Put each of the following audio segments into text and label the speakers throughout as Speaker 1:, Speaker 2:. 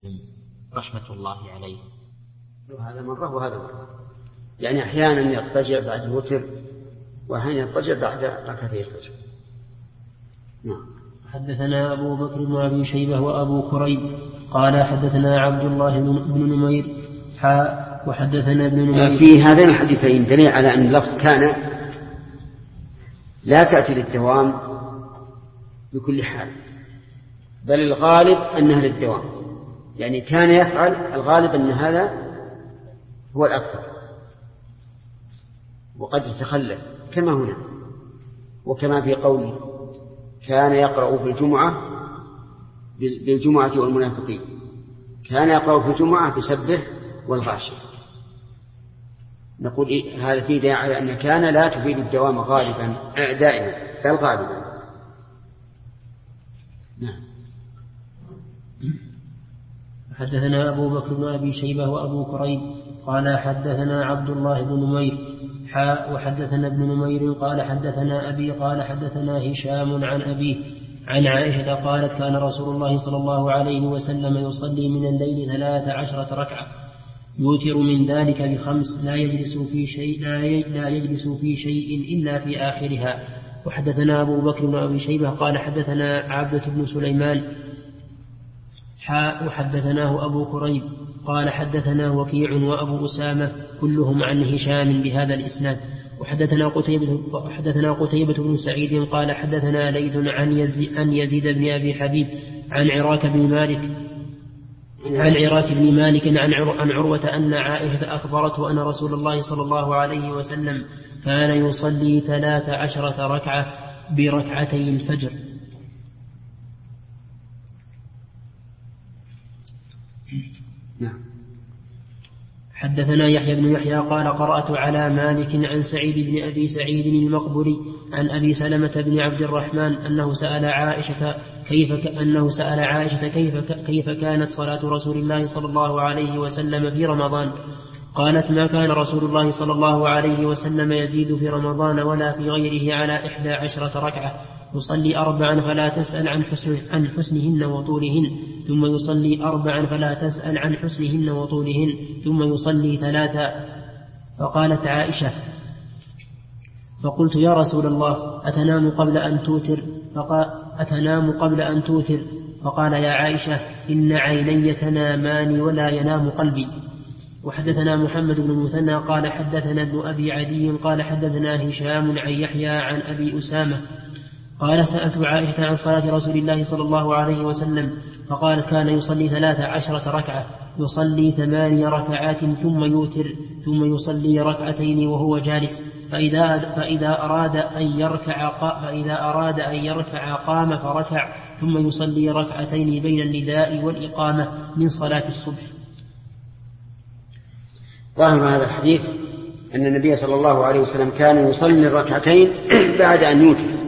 Speaker 1: رحمة الله عليه.
Speaker 2: هذا مرة وهذا مرة، يعني أحيانا يضطجع بعد الوتر وأحيانا يضطجع بعد ركعتي الفجر.
Speaker 3: نعم. حدثنا أبو بكر بن أبي شيبة وأبو كريب قال حدثنا عبد الله بن نمير وحدثنا ابن نمير.
Speaker 2: في هذين الحديثين دليل على أن اللفظ كان لا تأتي للدوام بكل حال، بل الغالب أنها للدوام، يعني كان يفعل الغالب أن هذا هو الأكثر، وقد يتخلف كما هنا، وكما في قوله كان يقرأ في الجمعة بالجمعة والمنافقين، كان يقرأ في الجمعة بسبح والغاشية. نقول هذا فيه دليل على أن كان لا تفيد الدوام غالبا دائما بل غالبا.
Speaker 3: نعم. حدثنا أبو بكر بن أبي شيبة وأبو كريب قال حدثنا عبد الله بن نمير وحدثنا ابن نمير قال حدثنا أبي قال حدثنا هشام عن أبيه عن عائشة قالت كان رسول الله صلى الله عليه وسلم يصلي من الليل 13 ركعة يوتر من ذلك ب5 لا يجلس في شيء إلا في آخرها. وحدثنا أبو بكر بن أبي شيبة قال حدثنا عبدة بن سليمان وحدثناه أبو كريب قال حدثنا وكيع وأبو أسامة كلهم عن هشام بهذا الإسناد. وحدثنا قتيبة بن سعيد قال حدثنا ليث عن يزيد بن أبي حبيب عن عراك بن مالك عن عروة أن عائشة أخبرته أن رسول الله صلى الله عليه وسلم كان يصلي 13 ركعة بركعتي الفجر.
Speaker 2: نعم.
Speaker 3: حدثنا يحيى بن يحيى قال قرأت على مالك عن سعيد بن أبي سعيد المقبري عن أبي سلمة بن عبد الرحمن أنه سأل عائشة كيف كانت صلاة رسول الله صلى الله عليه وسلم في رمضان. قالت ما كان رسول الله صلى الله عليه وسلم يزيد في رمضان ولا في غيره على 11 ركعة يصلي 4 فلا تسأل عن حسنهن وطولهن ثم يصلي 4 فلا تسأل عن حسنهن وطولهن ثم يصلي 3. فقالت عائشة فقلت يا رسول الله أتنام قبل أن توتر فقال يا عائشة إن عيني تنامان ولا ينام قلبي. وحدثنا محمد بن المثنى قال حدثنا ابن أبي عدي قال حدثنا هشام عن يحيى عن أبي أسامة قال سألت عائشة عن صلاة رسول الله صلى الله عليه وسلم فقالت كان يصلي 13 ركعة يصلي 8 ركعات ثم يوتر ثم يصلي 2 ركعتين وهو جالس فإذا أراد أن يركع قام فركع ثم يصلي 2 ركعتين بين النداء والإقامة من صلاة الصبح.
Speaker 2: ظاهر هذا الحديث أن النبي صلى الله عليه وسلم كان يصلي 2 ركعتين بعد أن يوتر،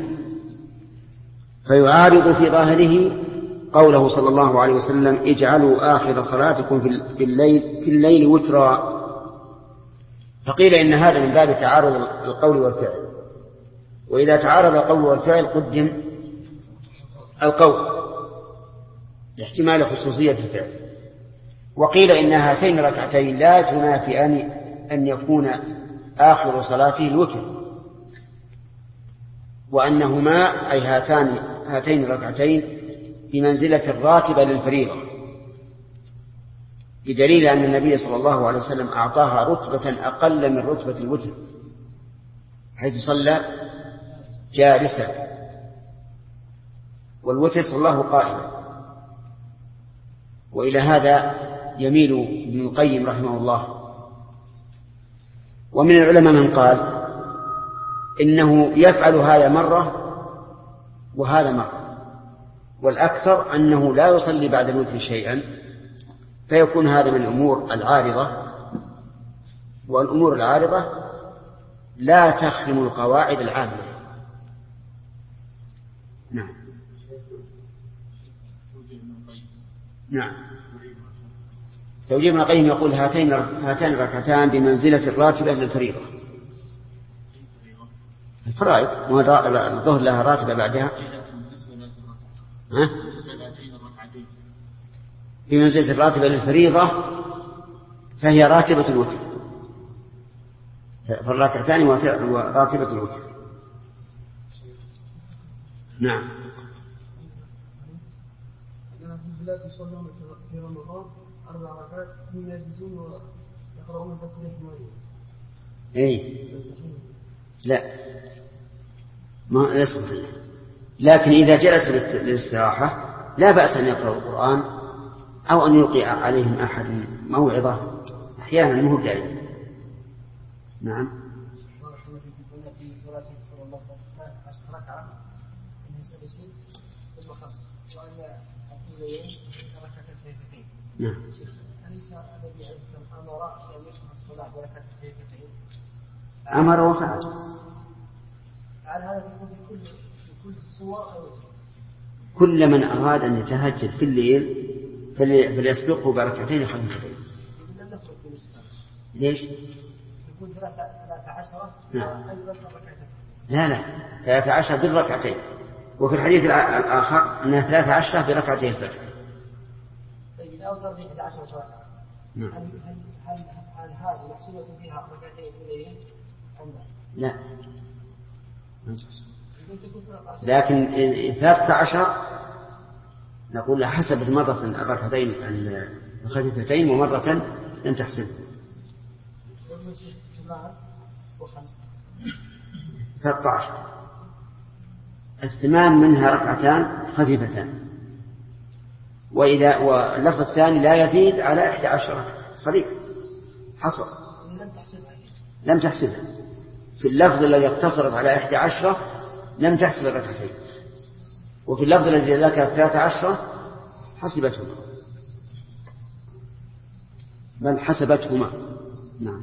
Speaker 2: فيعارض في ظاهره قوله صلى الله عليه وسلم اجعلوا آخر صلاتكم في الليل وترا. فقيل إن هذا من باب تعارض القول والفعل، وإذا تعارض القول والفعل قدم القول لاحتمال خصوصية الفعل. وقيل إن هاتين الركعتين لا تنافيان أن يكون آخر صلاته الوتر، وأنهما أي هاتين الركعتين بمنزلة الراتبة للفريضة، بدليل أن النبي صلى الله عليه وسلم أعطاها رتبة أقل من رتبة الوتر، حيث صلى جالسا، والوتر صلاه قائما. وإلى هذا يميل ابن القيم رحمه الله. ومن العلماء من قال إنه يفعل هذا مرة وهذا مرة، والأكثر أنه لا يصلي بعد الوتر شيئا، فيكون هذا من الأمور العارضة، والأمور العارضة لا تخرم القواعد العامة. نعم. توجيه ابن القيم يقول هاتين الركعتان بمنزلة الراتبة للفريضة. الفرائض الظهر لها راتبة بعدها. بمنزلة الراتبة للفريضة فهي راتبة الوتر، فالركعتان راتبة الوتر. نعم.
Speaker 1: في البلاد يصلون في رمضان 4 ركعات ثم يجلسون ويقرؤون التسبيح معين.
Speaker 2: لا ما يصح، لكن إذا جلسوا للاستراحة لا بأس أن يقرأوا القرآن أو أن يلقي عليهم أحد موعظة أحيانا مو دائما. نعم. نعم. أمر وفعل. كل من أراد أن يتهجد في الليل فليسبقه بركعتين خفيفتين. ليش؟ يكون 13. لا 13 بالركعتين، وفي الحديث الآخر أنها 13 بركعتين الفجر.
Speaker 1: طيب إذا أوصل في 11 ركعة هل هذه محسوبة فيها ركعتين الليل أم
Speaker 2: لا؟ لكن 13 نقول حسبت مرة الركعتين الخفيفتين ومرة لم تحسب. 13 الثمان منها ركعتان خفيفتان، واللفظ الثاني لا يزيد على 11 صريح حصر لم تحسبها. في اللفظ الذي اقتصرت على 11 لم تحسب الركعتين، وفي اللفظ الذي ذكر 13 حسبتهما بل حسبتهما. نعم.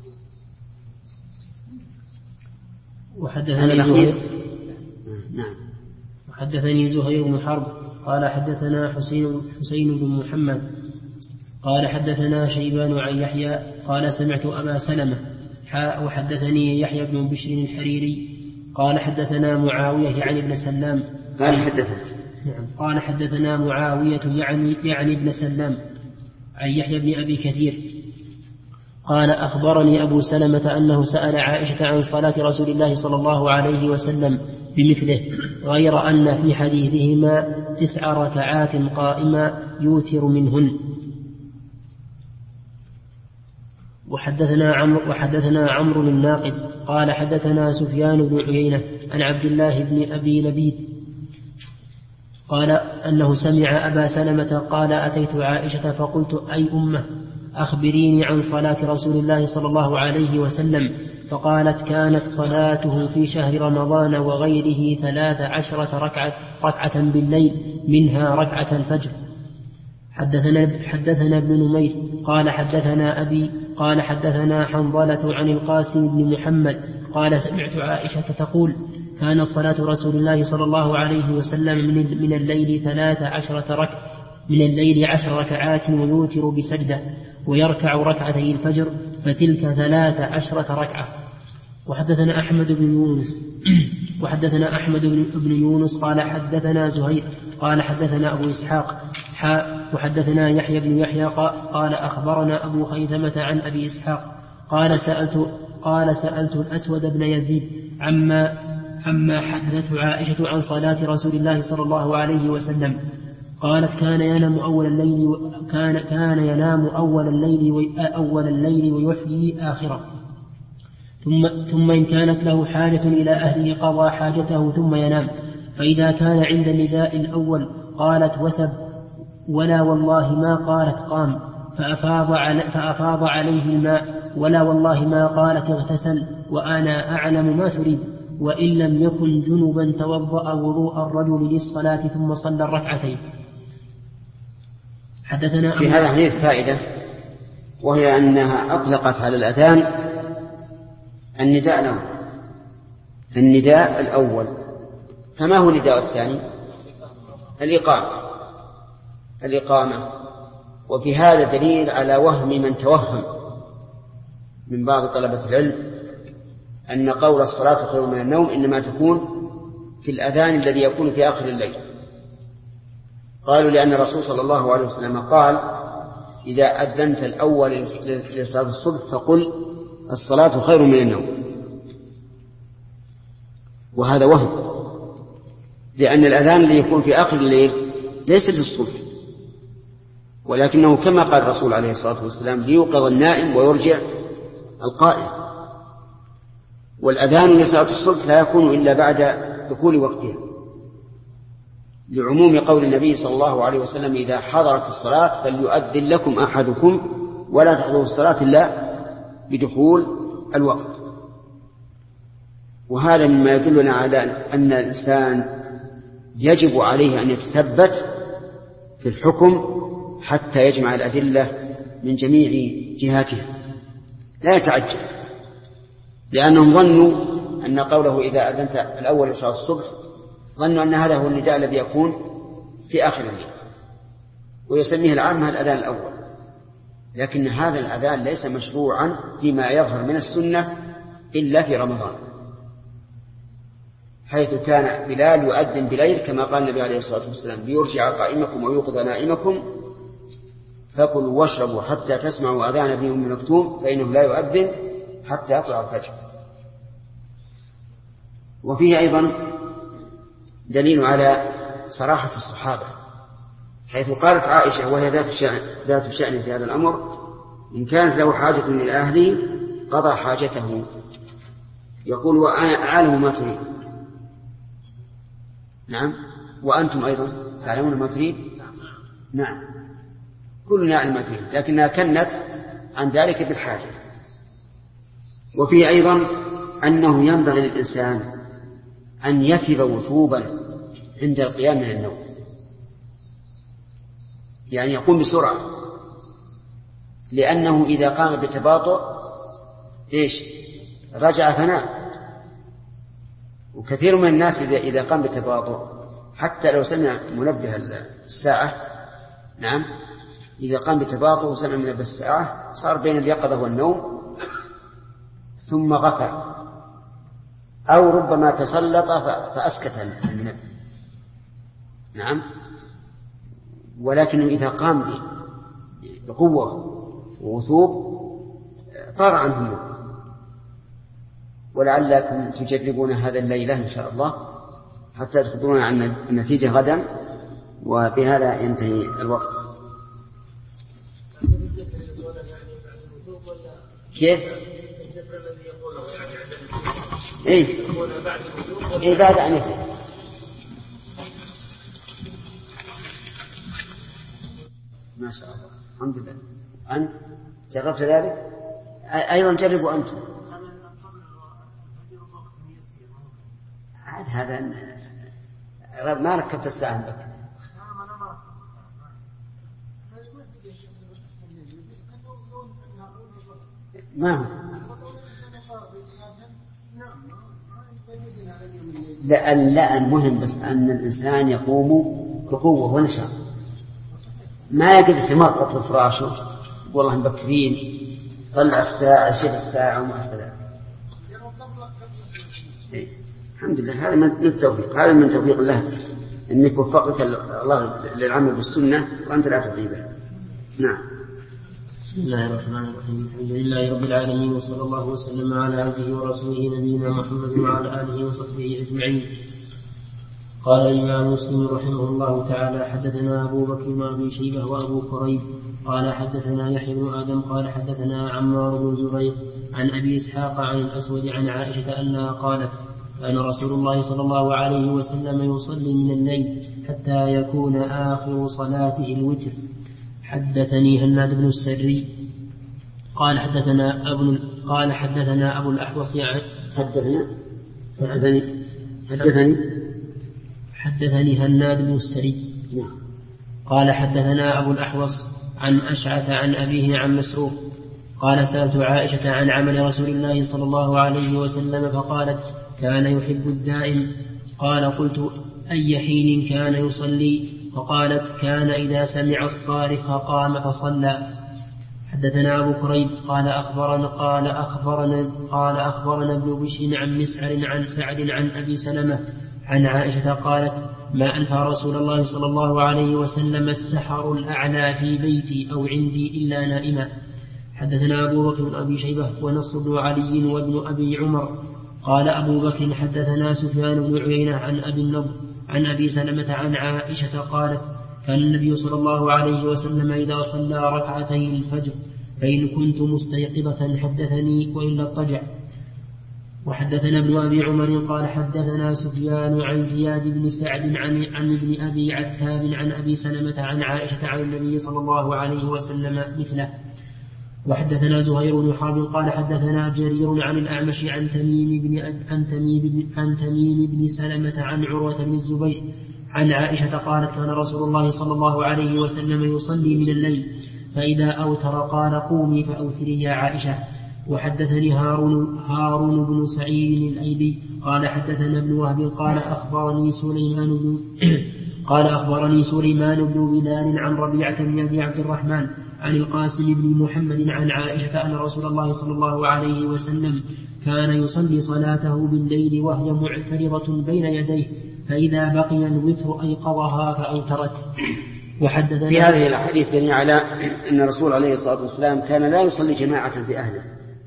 Speaker 3: وحدثني زهير بن حرب قال حدثنا حسين بن محمد قال حدثنا شيبان عن يحيى قال سمعت أبا سلمة وحدثني يحيى بن بشر الحريري قال حدثنا معاوية يعني ابن سلام قال حدثنا معاوية يعني ابن سلام عن يحيى بن أبي كثير قال أخبرني أبو سلمة أنه سأل عائشة عن صلاة رسول الله صلى الله عليه وسلم بمثله، غير أن في حديثهما 9 ركعات قائمة يوتر منهن. وحدثنا عمرو الناقد قال حدثنا سفيان بن عيينة عن عبد الله بن أبي لبيد قال أنه سمع أبا سلمة قال أتيت عائشة فقلت أي أمة أخبريني عن صلاة رسول الله صلى الله عليه وسلم، فقالت كانت صلاته في شهر رمضان وغيره 13 ركعة بالليل منها ركعة الفجر. حدثنا ابن نمير قال حدثنا أبي قال حدثنا حنظلة عن القاسم بن محمد قال سمعت عائشة تقول كانت صلاة رسول الله صلى الله عليه وسلم من الليل 10 ركعات ويوتر بسجدة ويركع ركعتي الفجر فتلك 13 ركعة. وحدثنا أحمد بن يونس قال حدثنا زهير قال حدثنا أبو إسحاق وحدثنا يحيى بن يحيى قال أخبرنا أبو خيثمة عن أبي إسحاق قال سألت الأسود بن يزيد عما حدثت عائشة عن صلاة رسول الله صلى الله عليه وسلم قالت كان ينام أول الليل ويحيي آخره، ثم إن كانت له حاجة إلى أهله قضى حاجته ثم ينام، فإذا كان عند النداء الأول قالت وثب ولا والله ما قالت قام فأفاض عليه الماء ولا والله ما قالت اغتسل وأنا أعلم ما تريد، وإن لم يكن جنبا توضأ وضوء الرجل للصلاة ثم صلى الركعتين.
Speaker 2: في هذا الحديث فائدة، وهي أنها أطلقت على الأذان النداء الأول. فما هو النداء الثاني؟ الإقامة. وفي هذا دليل على وهم من توهم من بعض طلبة العلم أن قول الصلاة خير من النوم إنما تكون في الأذان الذي يكون في آخر الليل، قالوا لأن الرسول صلى الله عليه وسلم قال إذا أذنت الأول لصلاة الصبح فقل الصلاة خير من النوم، وهذا وهم، لأن الأذان اللي يكون في آخر الليل ليس للصبح، ولكنه كما قال الرسول عليه الصلاة والسلام ليوقظ النائم ويرجع القائم. والأذان لصلاة الصبح لا يكون إلا بعد دخول وقتها، لعموم قول النبي صلى الله عليه وسلم إذا حضرت الصلاة فليؤذن لكم أحدكم ولا تحضروا الصلاة إلا بدخول الوقت. وهذا مما يدلنا على أن الإنسان يجب عليه أن يتثبت في الحكم حتى يجمع الأدلة من جميع جهاتها، لا يتعجل، لأنهم ظنوا أن قوله إذا أذنت الأول لصلاة الصبح ظنوا أن هذا هو النداء الذي يكون في آخر الليل، ويسميه العامة الأذان الأول، لكن هذا الأذان ليس مشروعا فيما يظهر من السنة إلا في رمضان، حيث كان بلال يؤذن بليل كما قال النبي عليه الصلاة والسلام ليرجع قائمكم ويوقظ نائمكم فكلوا واشربوا حتى تسمعوا أذان ابن أم مكتوم فإنه لا يؤذن حتى يطلع الفجر. وفيه أيضا دليل على صراحة الصحابة، حيث قالت عائشة وهي ذات شأن في هذا الأمر إن كانت له حاجة إلى أهله قضى حاجته، يقول وأعلم ما تريد. نعم، وأنتم أيضا تعلمون ما تريد. نعم، كلنا يعلم ما تريد، لكنها كنت عن ذلك بالحاجة. وفيه أيضا أنه ينبغي للإنسان أن يثب وثوبا عند القيام من النوم، يعني يقوم بسرعة، لأنه إذا قام بتباطؤ رجع فنام. وكثير من الناس إذا قام بتباطؤ حتى لو سمع منبه الساعة، نعم، إذا قام بتباطؤ وسمع منبه الساعة صار بين اليقظة والنوم ثم غفل، أو ربما تسلط فأسكت المنبه. نعم، ولكن إذا قام بقوة ووثوب طار عنه النوم. ولعلكم تجربون هذا الليلة إن شاء الله حتى تخبرون عن النتيجة غدا، وبهذا ينتهي الوقت. كيف؟ إيه بعد أن يفعل. ما شاء الله، الحمد لله. أنت جربت ذلك؟ أيضا جربوا أنتم. هذا ما ركبت الساعة بك. ما هو لا المهم بس أن الإنسان يقوم بقوة ونشاط، ما يقدر يتمرقط في فراشه والله مبكرين طلع الساعة شيل الساعة وما أشبه. الحمد لله، هذا من التوفيق، هذا من توفيق الله أنك وفقك الله للعمل بالسنة وأنت لا تضيبه. نعم.
Speaker 3: بسم الله الرحمن الرحيم، الحمد لله رب العالمين، وصلى الله وسلم على عبده ورسوله نبينا محمد وعلى آله وصحبه أجمعين. قال الإمام مسلم رحمه الله تعالى حدثنا أبو بكر بن أبي شيبة وأبو كريب قال حدثنا يحيى بن آدم قال حدثنا عمار بن زريق عن أبي إسحاق عن الأسود عن عائشة أنها قالت كان رسول الله صلى الله عليه وسلم يصلي من الليل حتى يكون آخر صلاته الوتر. حدثني هناد بن السري قال حدثنا أبو الأحوص حدثني هناد بن السري قال حدثنا أبو الأحوص عن أشعث عن أبيه عن مسروق قال سألت عائشة عن عمل رسول الله صلى الله عليه وسلم فقالت كان يحب الدائم. قال قلت أي حين كان يصلي؟ فقالت كان إذا سمع الصارخ قام فصلى. حدثنا أبو كريب قال أخبرنا ابن بشر عن مسعر عن سعد عن أبي سلمة عن عائشة قالت ما ألفى رسول الله صلى الله عليه وسلم السحر الأعلى في بيتي أو عندي إلا نائما. حدثنا أبو بكر بن أبي شيبة ونصر بن علي وابن أبي عمر قال أبو بكر حدثنا سفيان بن عيينة عن أبي النضر عن أبي سلمة عن عائشة قالت كان النبي صلى الله عليه وسلم إذا صلى ركعتي الفجر فإن كنت مستيقظة حدثني وإلا اضطجع. وحدثنا ابن أبي عمر قال حدثنا سفيان عن زياد بن سعد عن ابن أبي عتاب عن أبي سلمة عن عائشة عن النبي صلى الله عليه وسلم مثله. وحدثنا زهير بن حرب قال حدثنا جرير عن الأعمش عن تميم بن سلمة عن عروة بن الزبير عن عائشة قالت كان رسول الله صلى الله عليه وسلم يصلي من الليل فإذا أوتر قال قومي فأوتري يا عائشة. وحدثني هارون بن سعيد الأيلي قال حدثنا ابن وهب قال أخبرني سليمان بن بلال عن ربيعة بن أبي عبد الرحمن عن القاسم بن محمد عن عائشة أن رسول الله صلى الله عليه وسلم كان يصلي صلاته بالليل وهي معترضة بين يديه فإذا بقي الوتر أيقظها فأوترت. وحدثنا
Speaker 2: في هذه الحديث دليل على أن الرسول عليه الصلاة والسلام كان لا يصلي جماعة في أهله،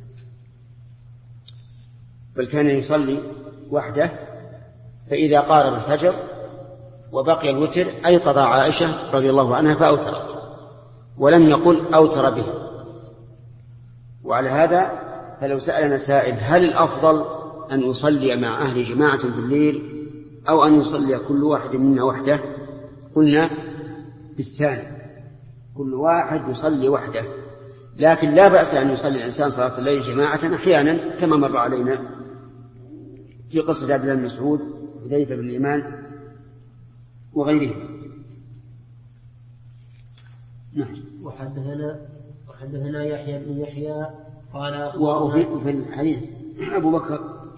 Speaker 2: بل كان يصلي وحده، فإذا قارب الفجر وبقي الوتر أيقظ عائشة رضي الله عنها فأوترت، ولم يقل أوتر به. وعلى هذا فلو سألنا سائل هل الأفضل أن يصلي مع أهل جماعة في الليل أو أن يصلي كل واحد منا وحده؟ قلنا بالثاني، كل واحد يصلي وحده، لكن لا بأس أن يصلي الإنسان صلاة الليل جماعة أحيانا كما مر علينا في قصة عبد الله بن مسعود وحذيفة بن اليمان وغيره. نعم.
Speaker 3: وحدثنا يحيى بن يحيى قال
Speaker 2: وفي الحديث أبو بكر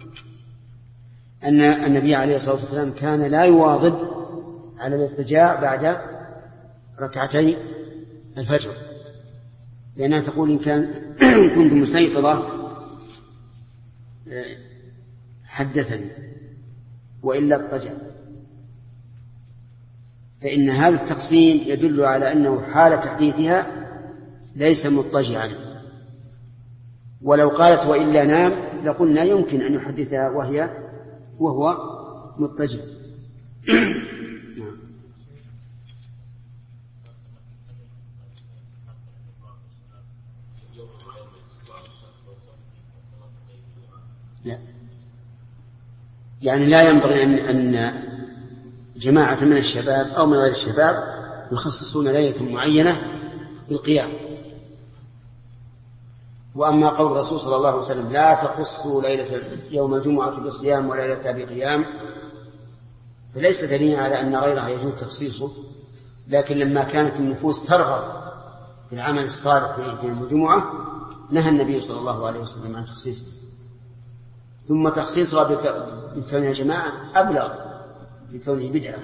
Speaker 2: أن النبي عليه الصلاة والسلام كان لا يواظب على الاضطجاع بعد ركعتي الفجر، لأنها تقول إن كنت مستيقظة حدثني وإلا اضطجع، فإن هذا التقسيم يدل على أنه حال تحديثها ليس مضطجعا. ولو قالت وإلا نام لقلنا يمكن أن يحدثها وهو مضطجع. لا، يعني لا ينبغي أن جماعة من الشباب أو من غير الشباب يخصصون ليلة معينة بالقيام. وأما قول الرسول صلى الله عليه وسلم لا تخصوا ليلة يوم الجمعة بالصيام وليلة بقيام فليس دليل على أن غيرها يجوز تخصيصه، لكن لما كانت النفوس ترغب في العمل الصالح في يوم الجمعة نهى النبي صلى الله عليه وسلم عن تخصيصه، ثم تخصيصها بكونها جماعة أبلغ بكونه بدعة.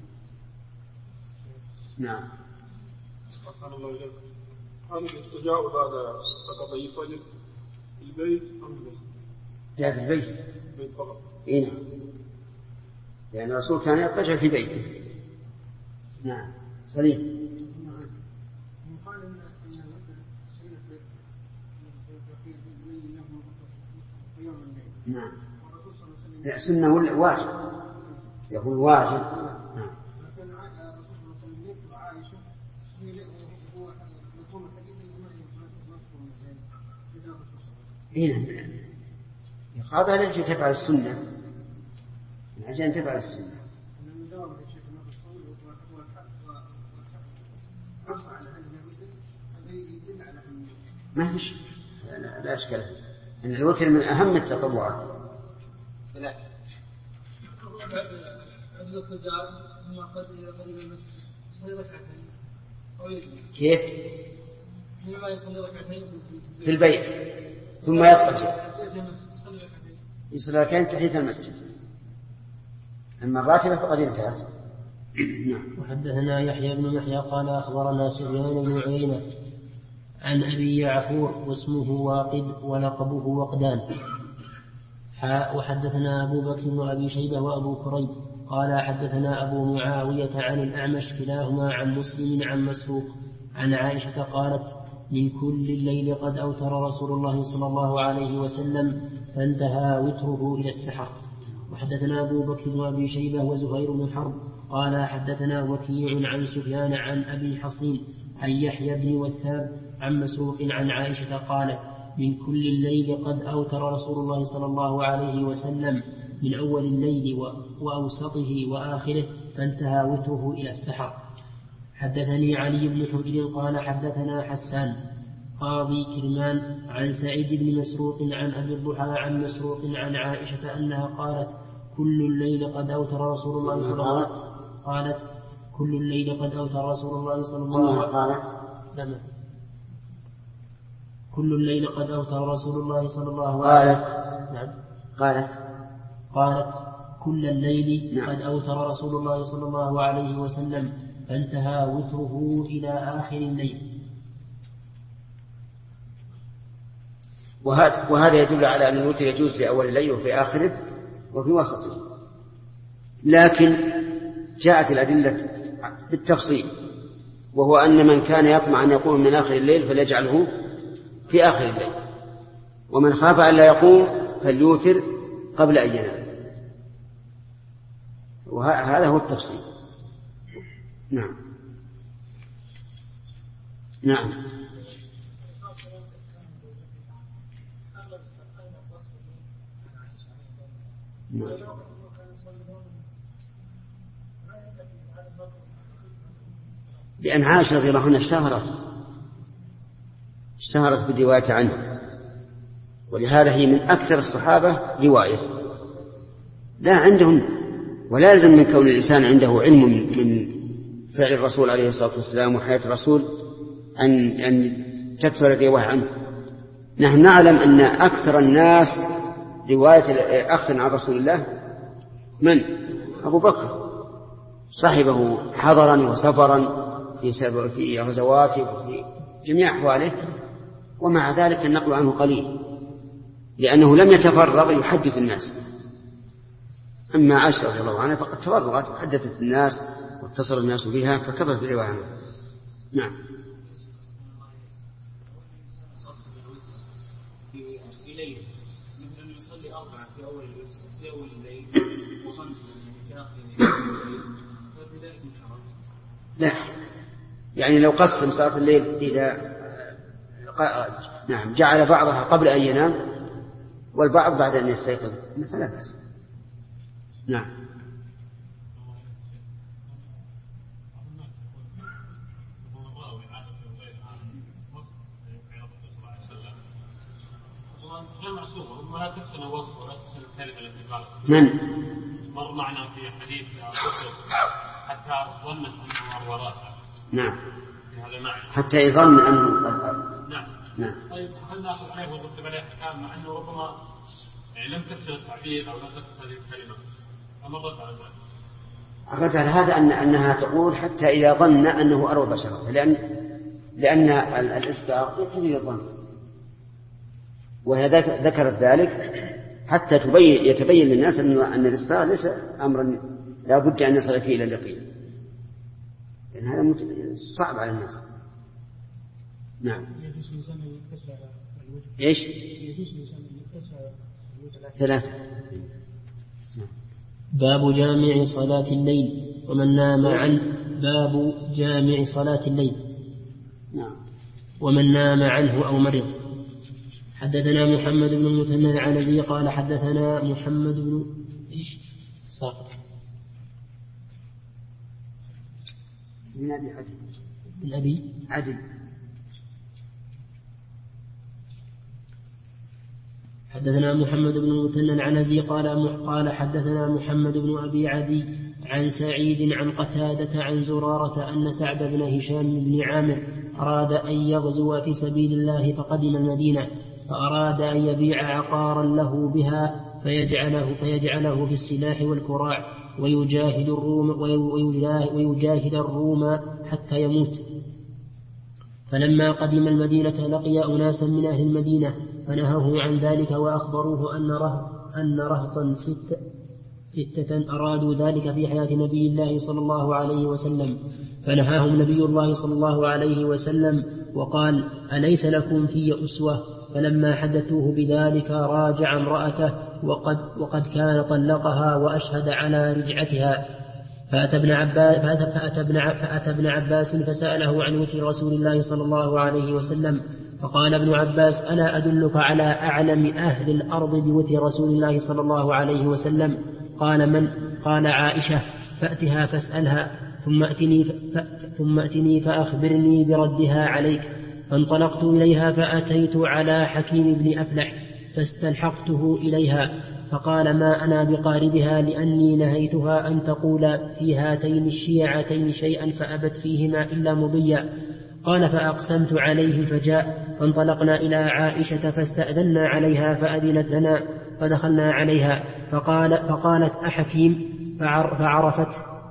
Speaker 2: نعم.
Speaker 1: أحسن الله إليك. هل الاضطجاع بعد ركعتي الفجر في البيت أم في المسجد؟
Speaker 2: لا، في البيت.
Speaker 1: البيت فقط.
Speaker 2: إيه نعم. لأن الرسول كان يضطجع في بيته. نعم. سليم.
Speaker 1: يقال أن
Speaker 2: نعم. لا، سنة ولا واجب؟ يقول واجب. نعم. إيه، هذا ليش تفعل السنة من أجل أن تفعل السنة. ما فيش، لا أشكال أن الوتر من أهم التطوعات.
Speaker 1: لا عند الضجاج ثم قد قريب المسجد يصلي ركعتين أو يجلس.
Speaker 2: كيف؟
Speaker 1: حينما يصلي ركعتين
Speaker 2: في البيت ثم يضطجع يصلي ركعتين تحية المسجد، أما الراتبة فقد انتهت.
Speaker 3: وحدثنا يحيى بن يحيى قال أخبرنا سفيان بن عيينة عن أبي يعفور واسمه واقد ولقبه وقدان. وحدثنا أبو بكر وأبي شيبة وأبو كريب قال حدثنا أبو معاوية عن الأعمش كلاهما عن مسلم عن مسروق عن عائشة قالت من كل الليل قد أوتر رسول الله صلى الله عليه وسلم فانتهى وتره إلى السحر. وحدثنا أبو بكر بن أبي شيبة وزهير بن حرب قال حدثنا وكيع عن سفيان عن أبي حصين عن يحيى بن وثاب عن مسروق عن عائشة قالت من كل الليل قد أوتر رسول الله صلى الله عليه وسلم من أول الليل وأوسطه وآخره فانتهى وتره إلى السحر. حدثني علي بن حجر قال حدثنا حسان قاضي كرمان عن سعيد بن مسروق عن أبي الضحى عن مسروق عن عائشة أنها قالت كل الليل قد أوتر رسول الله صلى الله عليه وسلم قالت كل الليل قد أوتر رسول الله صلى الله عليه وسلم كل الليل قد أوتر رسول الله صلى الله عليه وسلم قالت كل الليل قد أوتر رسول الله صلى الله عليه وسلم فانتهى وتره إلى آخر الليل.
Speaker 2: وهذا يدل على أن الوتر يجوز في أول الليل وفي آخره وفي وسطه، لكن جاءت الأدلة بالتفصيل، وهو أن من كان يطمع أن يقوم من آخر الليل فليجعله في آخر الليل، ومن خاف أن لا يقوم فليوتر قبل أن ينام، وهذا هو التفصيل. نعم نعم. لأن عائشة رضي الله عنها اشتهرت بالرواية عنه، ولهذا هي من أكثر الصحابة رواية لا عندهم، ولا يلزم من كون الإنسان عنده علم من فعل الرسول عليه الصلاة والسلام وحياة الرسول أن تكثر الرواية عنه. نحن نعلم أن أكثر الناس رواية أخذ عن رسول الله من؟ أبو بكر، صاحبه حضرا وسفرا في غزواته وفي جميع أحواله، ومع ذلك النقل عنه قليل لأنه لم يتفرغ يحدث الناس. أما عائشة رضي الله عنها فقد تفرغت وحدثت الناس واتصل الناس بها فكثرت الرواية عنه. نعم.
Speaker 4: في ليل مثل أن يصلي 4 في أول الليل و5 في آخر الليل ففي ذلك من حرام؟
Speaker 2: لا، يعني لو قسم صلاة الليل إذا نعم جعل بعضها قبل أن ينام والبعض بعد أن يستيقظ فلا بأس. نعم. من
Speaker 4: مر معنا في حديث حتى ظنت أنه أروراث.
Speaker 2: نعم.
Speaker 4: في هذا معنى
Speaker 2: حتى يظن أنه
Speaker 4: نعم.
Speaker 2: نعم.
Speaker 4: طيب هل نأخذ عليه ونرتب عليه أحكام مع أنه ربما يعني لم تكثر التعبير أو لم تكثر هذه الكلمة؟ أمرت على ذلك.
Speaker 2: أخذت على هذا أنها تقول حتى إذا ظن أنه أروى بشرة، لأن الإسباق يقتضي الظن، وهي ذكرت ذلك حتى يتبين للناس أن الإسباق ليس أمرا لا بد أن يصل فيه إلى اليقين، لأن هذا صعب على الناس. نعم. إيش؟ 3.
Speaker 3: باب جامع صلاة الليل ومن نام عنه. باب جامع صلاة الليل.
Speaker 2: نعم.
Speaker 3: ومن نام عنه أو مرض. حدثنا محمد بن المثنى العنزي قال حدثنا محمد بن ساقط
Speaker 2: من أبي عدل.
Speaker 3: من أبي
Speaker 2: عدل.
Speaker 3: حدثنا محمد بن المثنى العنزي قال حدثنا محمد بن أبي عدي عن سعيد عن قتادة عن زرارة أن سعد بن هشام بن عامر أراد أن يغزو في سبيل الله فقدم المدينة، فأراد أن يبيع عقارا له بها فيجعله في السلاح والكراع ويجاهد الروم حتى يموت. فلما قدم المدينة لقي أناسا من أهل المدينة فنهوه عن ذلك وأخبروه أن رهطا 6 أرادوا ذلك في حياة نبي الله صلى الله عليه وسلم، فنهاهم نبي الله صلى الله عليه وسلم وقال: أليس لكم في أسوة؟ فلما حدثوه بذلك راجع امرأته وقد كان طلقها وأشهد على رجعتها. فأتى ابن عباس فسأله عن وتر رسول الله صلى الله عليه وسلم، فقال ابن عباس: ألا أدلك على أعلم أهل الأرض بوتر رسول الله صلى الله عليه وسلم؟ قال: من؟ قال: عائشة. فأتها فاسألها ثم أتني فأخبرني بردها عليك. فانطلقت إليها فأتيت على حكيم بن أفلح فاستلحقته إليها، فقال: ما أنا بقاربها، لأني نهيتها أن تقول في هاتين الشيعتين شيئا فأبت فيهما إلا مضيا. قال: فأقسمت عليه فجاء، فانطلقنا إلى عائشة فاستأذنا عليها فأذنت لنا، فدخلنا عليها فقالت: أحكيم؟ فعرفت،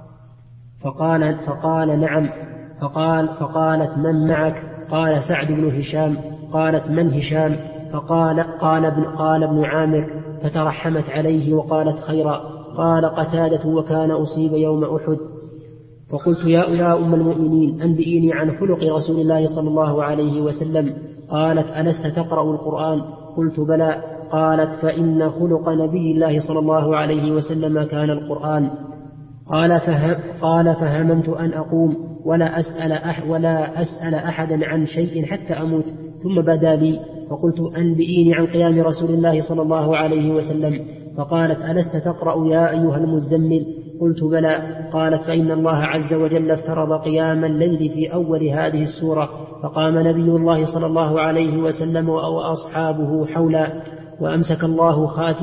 Speaker 3: فقال: نعم. فقالت: من معك؟ قال: سعد بن هشام. قالت: من هشام؟ قال ابن عامر. فترحمت عليه وقالت: خيرا. قال قتادة: وكان أصيب يوم أحد. فقلت: يا أم المؤمنين، أنبئيني عن خلق رسول الله صلى الله عليه وسلم. قالت: ألست تقرأ القرآن؟ قلت: بلى. قالت: فإن خلق نبي الله صلى الله عليه وسلم كان القرآن. قال: فهممت أن أقوم ولا أسأل أحدا عن شيء حتى أموت، ثم بدا لي فقلت: أنبئيني عن قيام رسول الله صلى الله عليه وسلم. فقالت: ألست تقرأ يا أيها المزمل؟ قلت: بلى. قالت: فإن الله عز وجل افترض قيام الليل في أول هذه السورة، فقام نبي الله صلى الله عليه وسلم وأصحابه حولا، وأمسك الله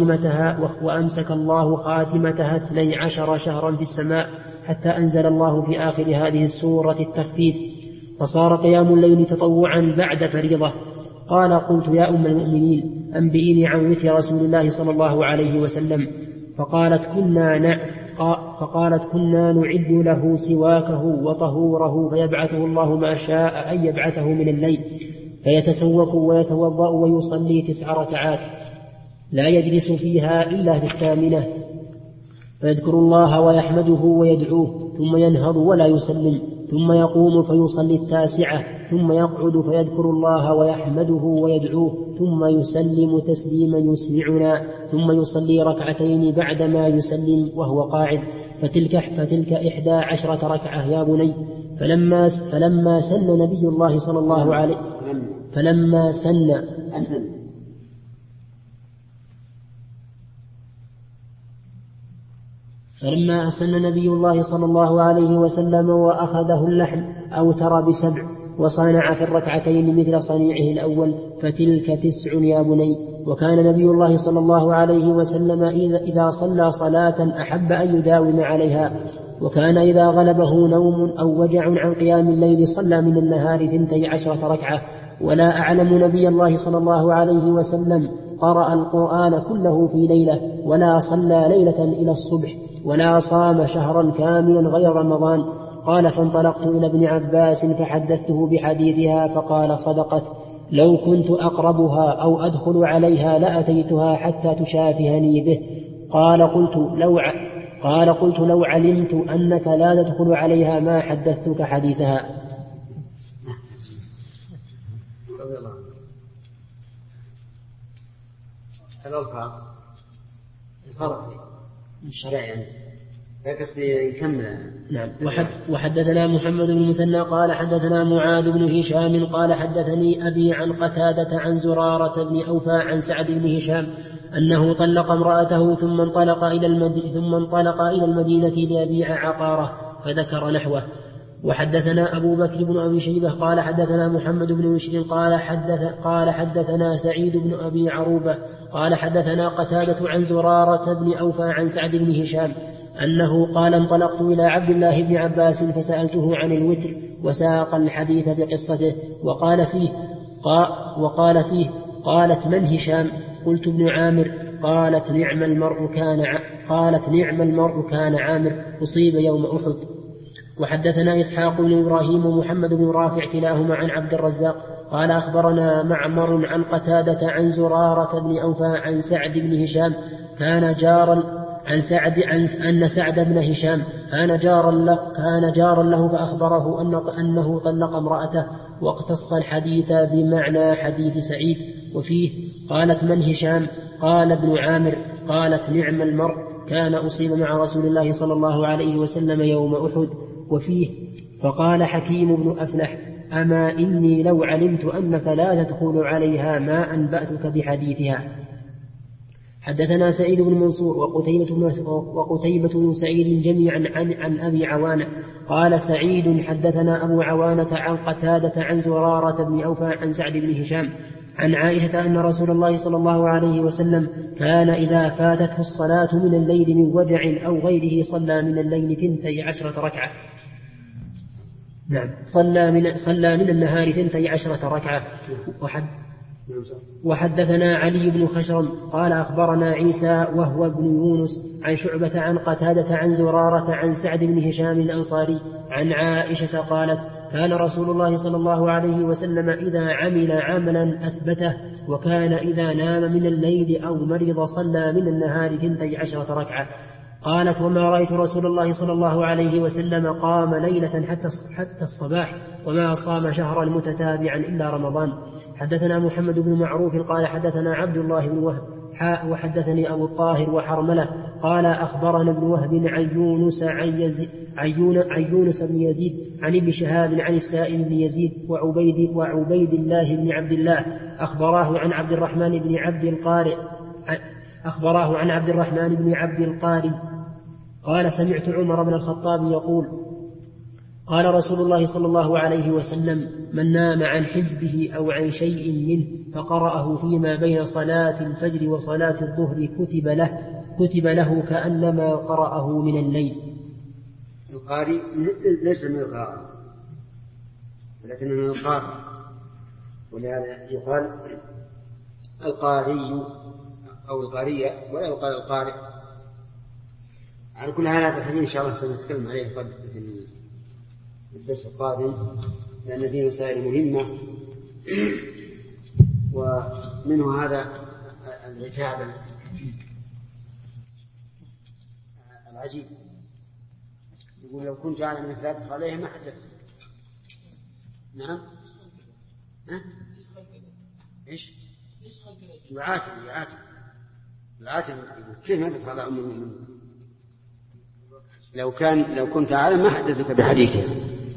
Speaker 3: خاتمتها 12 شهرا في السماء، حتى أنزل الله في آخر هذه السورة التخفيف، فصار قيام الليل تطوعا بعد فريضة. قال: قلت: يا أم المؤمنين، أنبئيني عن وتر رسول الله صلى الله عليه وسلم. فقالت: كنا نعد له سواكه وطهوره، فيبعثه الله ما شاء أن يبعثه من الليل، فيتسوك ويتوضأ ويصلي 9 ركعات لا يجلس فيها إلا في 8، فيذكر الله ويحمده ويدعوه، ثم ينهض ولا يسلم، ثم يقوم فيصلي 9، ثم يقعد فيذكر الله ويحمده ويدعوه، ثم يسلم تسليما يسمعنا، ثم يصلي 2 ركعتين بعدما يسلم وهو قاعد، فتلك 11 ركعة يا بني. فلما سن نبي الله صلى الله عليه فلما أسن نبي الله صلى الله عليه وسلم وأخذه اللحم أوتر ب7 وصانع في 2 ركعتين مثل صنيعه الأول، فتلك 9 يا بني. وكان نبي الله صلى الله عليه وسلم إذا صلى صلاة أحب أن يداوم عليها، وكان إذا غلبه نوم أو وجع عن قيام الليل صلى من النهار 12 ركعة. ولا أعلم نبي الله صلى الله عليه وسلم قرأ القرآن كله في ليلة، ولا صلى ليلة إلى الصبح، ولا صام شهرا كاملا غير رمضان. قال: فانطلقت إلى ابن عباس فحدثته بحديثها، فقال: صدقت، لو كنت أقربها أو أدخل عليها لأتيتها حتى تشافهني به. قلت: لو علمت أنك لا تدخل عليها ما حدثتك حديثها.
Speaker 2: هذا الفرق الشرع يعني قصدي نكمل.
Speaker 3: نعم. وحدثنا محمد بن المثنى قال حدثنا معاذ بن هشام قال حدثني أبي عن قتادة عن زرارة بن أوفى عن سعد بن هشام أنه طلق امرأته ثم انطلق إلى المدينة ليبيع عقاره، فذكر نحوه. وحدثنا أبو بكر بن أبي شيبة قال حدثنا محمد بن بشر قال حدثنا سعيد بن أبي عروبة قال حدثنا قتادة عن زرارة بن أوفى عن سعد بن هشام أنه قال: انطلقت إلى عبد الله بن عباس فسألته عن الوتر، وساق الحديث بقصته، وقال فيه: قالت: من هشام؟ قلت: ابن عامر. قالت: نعم المرء كان عامر، أصيب يوم أحد. وحدثنا إسحاق بن إبراهيم ومحمد بن رافع كلاهما عن عبد الرزاق قال أخبرنا معمر عن قتادة عن زرارة بن أوفى عن سعد بن هشام أن سعد بن هشام كان جارا له فأخبره أنه طلق امرأته، واقتص الحديث بمعنى حديث سعيد. وفيه قالت: من هشام؟ قال: ابن عامر. قالت: نعم المرء، كان أصيب مع رسول الله صلى الله عليه وسلم يوم أحد. وفيه فقال حكيم بن أفلح: أما إني لو علمت أنك لا تدخل عليها ما أنبأتك بحديثها. حدثنا سعيد بن منصور وقتيبة بن سعيد جميعا عن أبي عوانة. قال سعيد: حدثنا أبو عوانة عن قتادة عن زرارة بن أوفى عن سعد بن هشام عن عائشة أن رسول الله صلى الله عليه وسلم كان إذا فاتته الصلاة من الليل من وجع أو غيره صلى من الليل 12 ركعة. نعم، صلى من النهار 12 ركعة. وحدثنا علي بن خشرم قال أخبرنا عيسى وهو ابن يونس عن شعبة عن قتادة عن زرارة عن سعد بن هشام الأنصاري عن عائشة قالت: كان رسول الله صلى الله عليه وسلم إذا عمل عملا أثبته، وكان إذا نام من الليل أو مرض صلى من النهار 12 ركعة. قالت: وما رأيت رسول الله صلى الله عليه وسلم قام ليلة حتى الصباح، وما صام شهرا متتابعا إلا رمضان. حدثنا محمد بن معروف قال حدثنا عبد الله بن وهب وحدثني أبو الطاهر وحرملة قال أخبرنا ابن وهب عن يونس بن يزيد عن ابن شهاب عن السائب بن يزيد وعبيد الله بن عبد الله أخبراه عن عبد الرحمن بن عبد القاري قال: سمعت عمر بن الخطاب يقول: قال رسول الله صلى الله عليه وسلم: من نام عن حزبه أو عن شيء منه فقرأه فيما بين صلاة الفجر وصلاة الظهر كتب له كأنما قرأه من الليل.
Speaker 2: القارئ ليس من القارئ، ولكنه من القارئ، ولهذا يقال القارئ أو القارئة ولا يقال القارئ. على كل حال هذا الحديث إن شاء الله سنتكلم عليه في الدرس القادم، لأن فيه مسائل مهمة، ومنه هذا العتاب العجيب. يقول: لو كنت أعلم أنك لا تدخل عليه ما حدثت. نعم، إيش؟ يعاتب كيف ما تدخل على أم المؤمنين؟ لو كنت أعلم ما حدثتك بحديثها.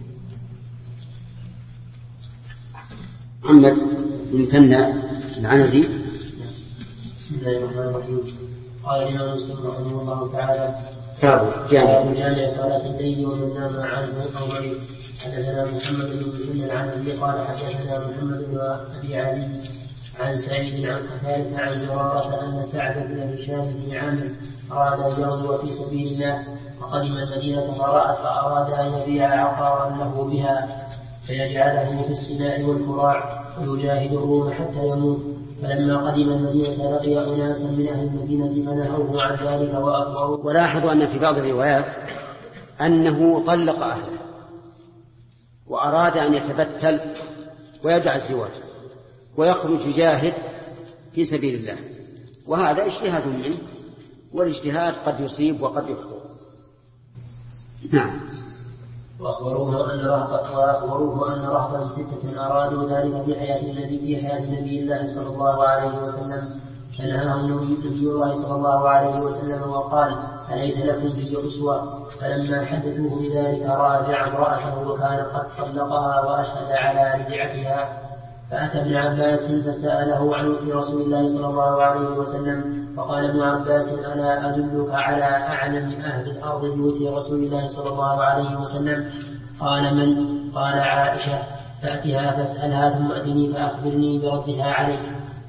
Speaker 2: محمد بن مثنى العنزي.
Speaker 3: بسم الله الرحمن الرحيم. قال الإمام مسلم رحمه الله تعالى: جامع صلاة الليل ومن نام عنه أو مريض. حدثنا محمد بن مثنى العنزي قال حدثنا محمد بن أبي علي عن سعيد عن قتادة عن زرارة أن سعد بن هشام بن عامر أراد أن يغزو في سبيل الله، فقدم المدينة فأراد أن يبيع عقارا له بها فيجعله في السلاح والكراع ويجاهد الروم حتى يموت. فلما قدم المدينة لقي أناسا من أهل المدينة فنهوه عن ذلك وأخبروه.
Speaker 2: ولاحظوا أن في بعض الروايات أنه طلق أهله وأراد أن يتبتل ويدع الزواج ويخرج يجاهد في سبيل الله، وهذا اجتهاد منه، والاجتهاد قد يصيب وقد يخطئ. نعم.
Speaker 3: وأخبروه أن رهبا 6 أرادوا ذلك في حياة النبي الله صلى الله عليه وسلم، فنهاهم نبي الله صلى الله عليه وسلم وقال: أليس لكم في أسوة؟ فلما حدثوه بذلك راجع امرأته وكان قد طلقها وأشهد على رجعتها، فأتى ابن عباس فسأله عن وجه رسول الله صلى الله عليه وسلم، فقال ابن عباس: ألا أدلك على أعلم أهل الأرض بوجه رسول الله صلى الله عليه وسلم؟ قال: من؟ قال: عائشة. فأتها فاسألها ثم أتني فأخبرني بردها عليك.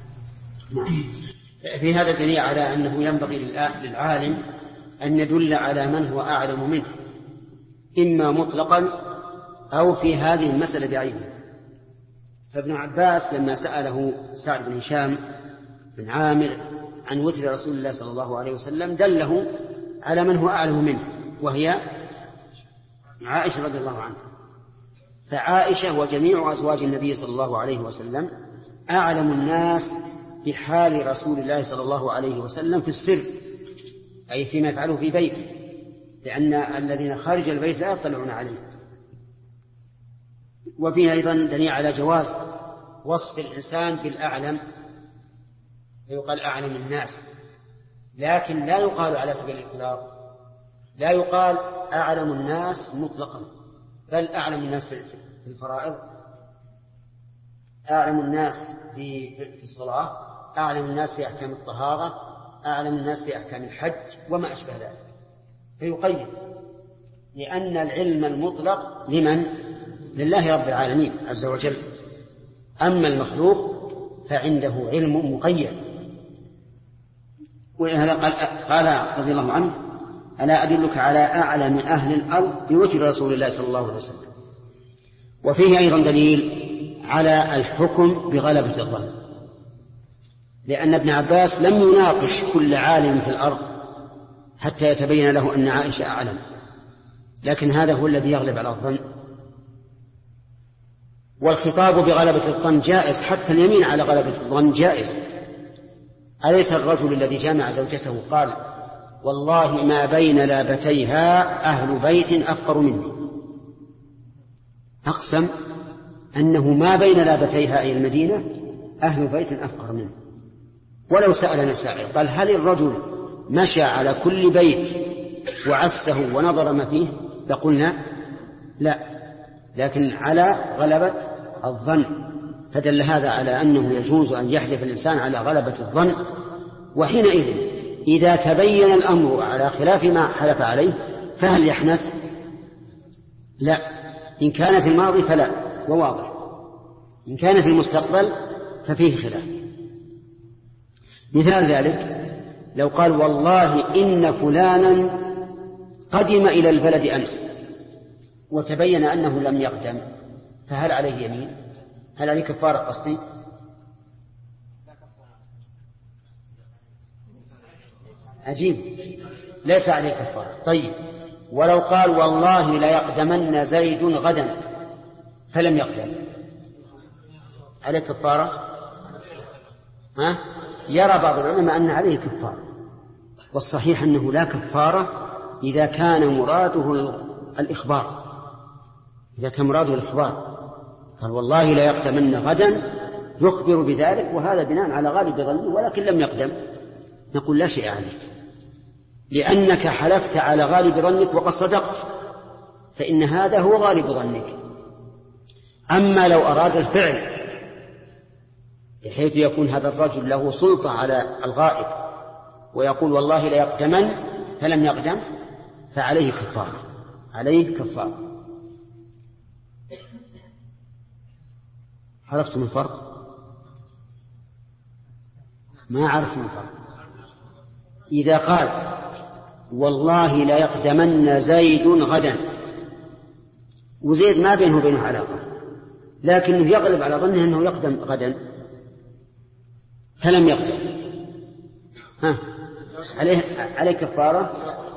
Speaker 2: في هذا الدليل على أنه ينبغي للعالم أن يدل على من هو أعلم منه، إما مطلقا أو في هذه المسألة بعينها. فابن عباس لما سأله سعد بن هشام بن عامر عن وتر رسول الله صلى الله عليه وسلم دله على من هو أعلم منه، وهي عائشة رضي الله عنها. فعائشة وجميع أزواج النبي صلى الله عليه وسلم أعلم الناس بحال رسول الله صلى الله عليه وسلم في السر، أي فيما يفعله في بيته، لأن الذين خارج البيت لا يطلعون عليه. وفيه أيضا دليل على جواز وصف الإنسان بالأعلم، فيقال أعلم الناس، لكن لا يقال على سبيل الإطلاق، لا يقال أعلم الناس مطلقا، بل أعلم الناس في الفرائض، أعلم الناس في الصلاة، أعلم الناس في أحكام الطهارة، أعلم الناس في أحكام الحج وما أشبه ذلك. فيقيد، لأن العلم المطلق لمن؟ لله رب العالمين عز وجل. أما المخلوق فعنده علم مقيد. وهذا قال رضي الله عنه: ألا أدلك على أعلم أهل الأرض بوجه رسول الله صلى الله عليه وسلم. وفيه أيضا دليل على الحكم بغلبة الظن، لأن ابن عباس لم يناقش كل عالم في الأرض حتى يتبين له أن عائشة أعلم، لكن هذا هو الذي يغلب على الظن. والخطاب بغلبة الظن جائز، حتى اليمين على غلبة الظن جائز. أليس الرجل الذي جامع زوجته قال: والله ما بين لابتيها أهل بيت أفقر مني، أقسم أنه ما بين لابتيها أي المدينة أهل بيت أفقر منه. ولو سألنا سائل قال: هل الرجل مشى على كل بيت وعسه ونظر ما فيه؟ فقلنا لا، لكن على غلبة الظن. فدل هذا على أنه يجوز أن يحلف الإنسان على غلبة الظن. وحينئذ إذا تبين الأمر على خلاف ما حلف عليه فهل يحنث؟ لا. إن كان في الماضي فلا، وواضح. إن كان في المستقبل ففيه خلاف. مثال ذلك لو قال: والله إن فلانا قدم إلى البلد أمس، وتبين أنه لم يقدم، فهل عليه يمين؟ هل عليه كفارة قصدي؟ عجيب، ليس عليه كفارة. طيب، ولو قال: والله لا يقدمن زيد غدا فلم يقدم، عليه كفارة؟ يرى بعض العلماء أن عليه كفارة، والصحيح أنه لا كفارة إذا كان مراده الإخبار. إذا كان مراده الإخبار قال: والله لا يقدمن غدا، يخبر بذلك، وهذا بناء على غالب ظنه، ولكن لم يقدم، نقول: لا شيء عليك، لأنك حلفت على غالب ظنك وقد صدقت، فإن هذا هو غالب ظنك. أما لو أراد الفعل بحيث يكون هذا الرجل له سلطة على الغائب ويقول: والله لا يقدمن فلم يقدم، فعليه كفارة، عليه كفارة. عرفتم الفرق؟ ما عرفتم الفرق. إذا قال: والله لا يقدمن زيد غدا، وزيد ما بينه وبينه علاقة، لكنه يغلب على ظنه أنه يقدم غدا فلم يقدم، عليه كفارة؟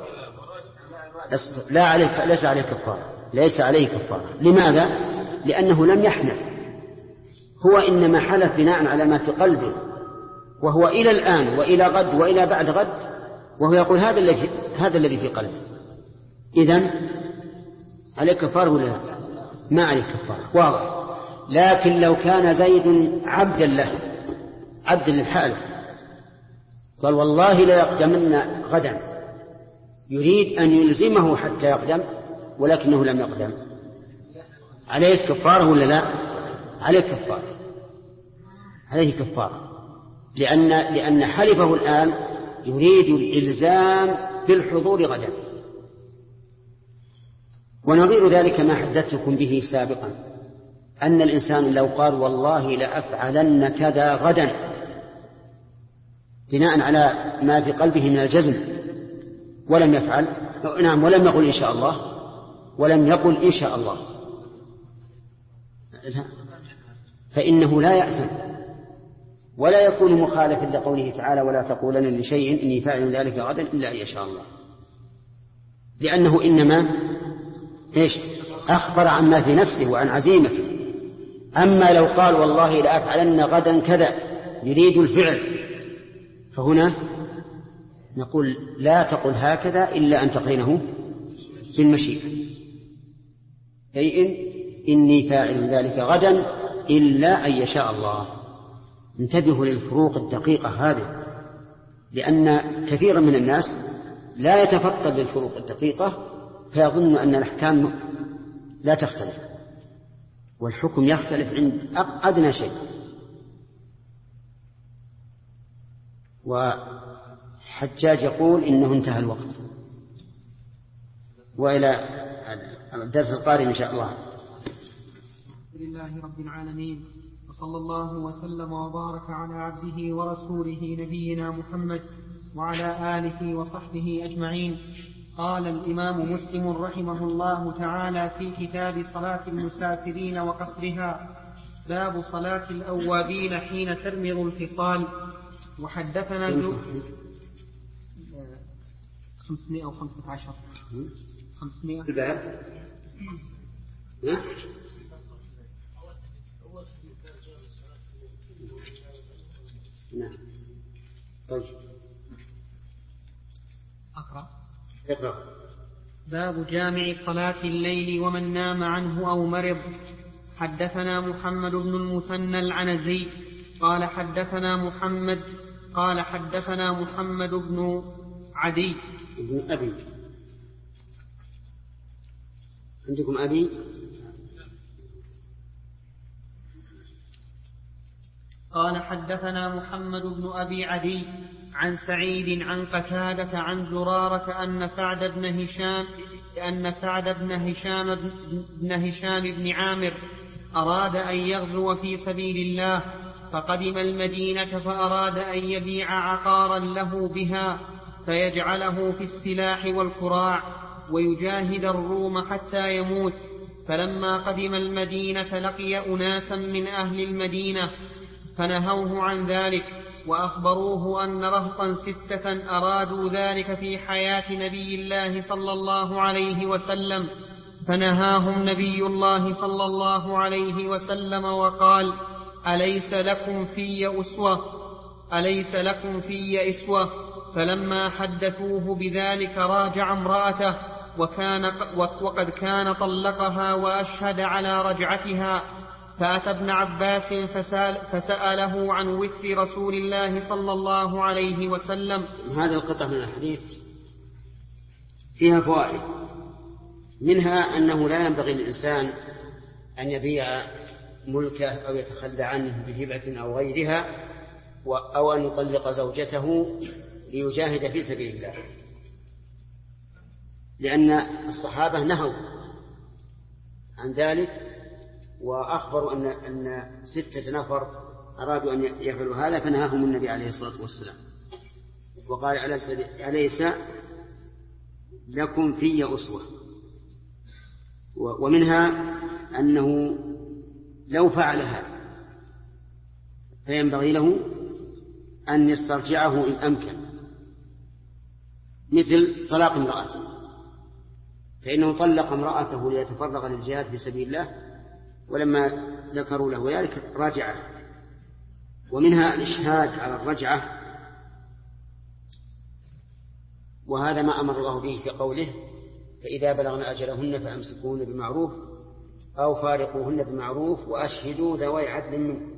Speaker 2: لا عليه، ليس عليه كفارة، ليس عليه كفارة. لماذا؟ لأنه لم يحنث، هو إنما حلف بناء على ما في قلبه، وهو إلى الآن وإلى غد وإلى بعد غد وهو يقول هذا الذي في قلبه. إذن عليه كفارة ولا لا؟ ما عليه كفارة، واضح. لكن لو كان زيد عبدا له، عبد للحالف، قال: والله لا يقدمن غدا، يريد أن يلزمه حتى يقدم ولكنه لم يقدم، عليه كفارة ولا لا؟ عليه كفارة، عليه كفارة، لأن حلفه الآن يريد الإلزام بالحضور غدا. ونظير ذلك ما حدثتكم به سابقا، أن الإنسان لو قال: والله لأفعلن كذا غدا، بناء على ما في قلبه من الجزم، ولم يفعل، نعم، ولم يقل إن شاء الله، ولم يقل إن شاء الله، فإنه لا يأثم ولا يكون مخالفا لقوله تعالى: ولا تقولن لشيء إني فاعل ذلك غدا إلا أن يشاء الله، لأنه إنما أخبر عما في نفسه وعن عزيمته. أما لو قال: والله لأفعلن غدا كذا، يريد الفعل، فهنا نقول لا تقل هكذا إلا أن تقرنه بالمشيئة، أي إني فاعل ذلك غدا إلا أن يشاء الله. انتبهوا للفروق الدقيقة هذه، لأن كثيرا من الناس لا يتفطن للفروق الدقيقة فيظن أن الأحكام لا تختلف، والحكم يختلف عند أدنى شيء. وحجاج يقول إنه انتهى الوقت، وإلى الدرس القادم إن شاء الله.
Speaker 5: لله رب العالمين، وصلى الله وسلم وبارك على عبده ورسوله نبينا محمد وعلى آله وصحبه أجمعين. قال الإمام مسلم رحمه الله تعالى في كتاب صلاة المسافرين وقصرها: باب صلاة الأوابين حين ترمض الفصال. وحدثنا 515
Speaker 2: الباب نعم. طيب اقرأ.
Speaker 5: باب جامع صلاة الليل ومن نام عنه أو مرض. حدثنا محمد بن المثنى العنزي قال حدثنا محمد بن عدي
Speaker 2: بن أبي. عندكم أبي؟
Speaker 5: قال حدثنا محمد بن أبي عدي عن سعيد عن قتادة عن زرارة أن سعد بن هشام بن عامر أراد أن يغزو في سبيل الله، فقدم المدينة فأراد أن يبيع عقارا له بها فيجعله في السلاح والكراع ويجاهد الروم حتى يموت. فلما قدم المدينة لقي أناسا من أهل المدينة فنهوه عن ذلك، وأخبروه أن رهطا 6 أرادوا ذلك في حياة نبي الله صلى الله عليه وسلم، فنهاهم نبي الله صلى الله عليه وسلم وقال: أليس لكم في أسوة؟ فلما حدثوه بذلك راجع امرأته وقد كان طلقها وأشهد على رجعتها، فأتى ابن عباس فسأله عن وفر رسول الله صلى الله عليه وسلم.
Speaker 2: هذا القطع من الحديث فيها فوائد، منها أنه لا ينبغي للإنسان أن يبيع ملكه أو يتخلى عنه بهبة أو غيرها، أو أن يطلق زوجته ليجاهد في سبيل الله، لأن الصحابة نهوا عن ذلك وأخبروا أن 6 نفر أرادوا أن يفعلوا هذا فنهاهم النبي عليه الصلاة والسلام وقال: أليس لكم في أسوة. ومنها أنه لو فعلها فينبغي له أن يسترجعه إن أمكن، مثل طلاق امرأته، فإنه طلق امرأته ليتفرغ للجهاد في سبيل الله، ولما ذكروا له ذلك راجعه. ومنها الإشهاد على الرجعة، وهذا ما أمر الله به في قوله: فإذا بلغن أجلهن فأمسكوهن بمعروف أو فارقوهن بمعروف وأشهدوا ذوي عدل منكم.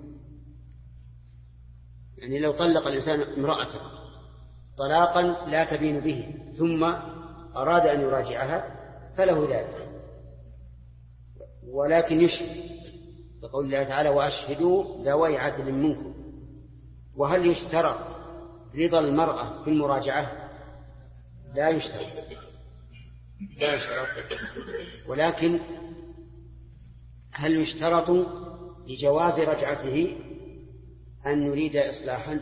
Speaker 2: يعني لو طلق الإنسان امرأته طلاقا لا تبين به ثم أراد أن يراجعها فله ذلك، ولكن يشهد بقول الله تعالى: وأشهدوا ذوي عدل منكم. وهل يشترط رضا المرأة في المراجعة؟ لا يشترط، ولكن هل يشترط لجواز رجعته أن يريد إصلاحا؟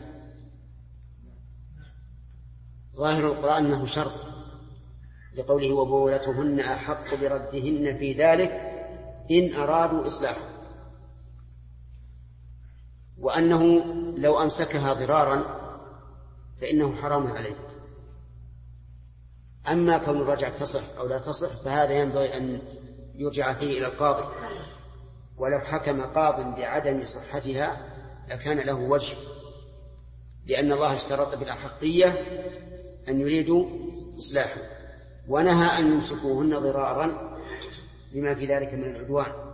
Speaker 2: ظاهر القرآن أنه شرط، لقوله: وبولتهن أحق بردهن في ذلك إن أرادوا إصلاحا، وأنه لو أمسكها ضرارا فإنه حرام عليه. أما كون الرجعة تصح أو لا تصح فهذا ينبغي أن يرجع فيه إلى القاضي، ولو حكم قاض بعدم صحتها لكان له وجه، لأن الله اشترط بالأحقية أن يريدوا إصلاحا، ونهى أن يمسكوهن ضرارا لما في ذلك من العدوان.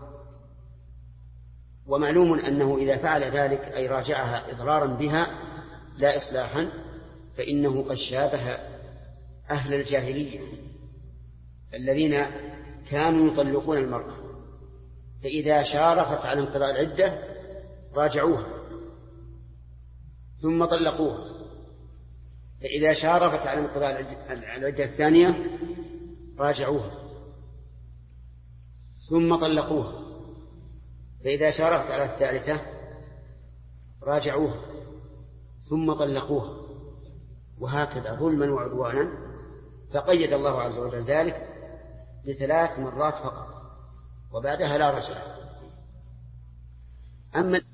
Speaker 2: ومعلوم أنه إذا فعل ذلك أي راجعها إضرارا بها لا إصلاحا فإنه قد شابه أهل الجاهلية الذين كانوا يطلقون المرأة، فإذا شارفت على انقضاء العدة راجعوها ثم طلقوها، فإذا شارفت على انقضاء العدة الثانية راجعوها ثم طلقوها، فإذا شارفت على الثالثة راجعوها ثم طلقوها، وهكذا ظلما وعدوانا. فقيد الله عز وجل ذلك ب3 مرات فقط، وبعدها لا رجعة. أما